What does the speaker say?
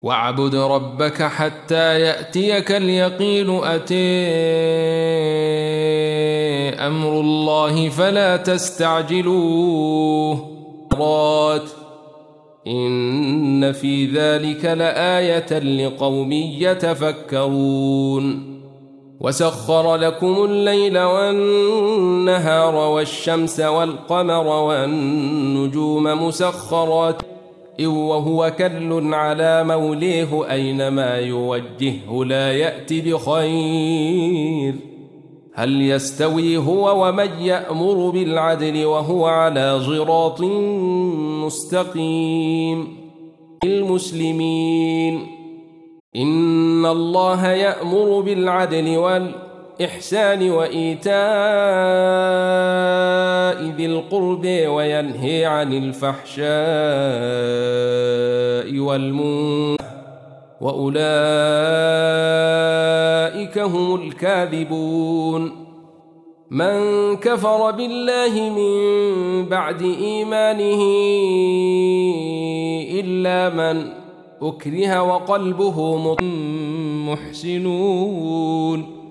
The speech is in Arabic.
واعبد ربك حتى يأتيك اليقين. أتي أمر الله فلا تستعجلوه. إن في ذلك لآية لقوم يتفكرون. وسخر لكم الليل والنهار والشمس والقمر والنجوم مسخرات وهو كل على موليه أينما يوجهه لا يأتي بخير. هل يستوي هو ومن يأمر بالعدل وهو على صراط مستقيم؟ المسلمين إن الله يأمر بالعدل والإحسان وإيتاء ذي القرب وينهي عن الفحشاء والمنكر وأولئك هم الكاذبون. من كفر بالله من بعد إيمانه إلا من أكره وقلبه محسنون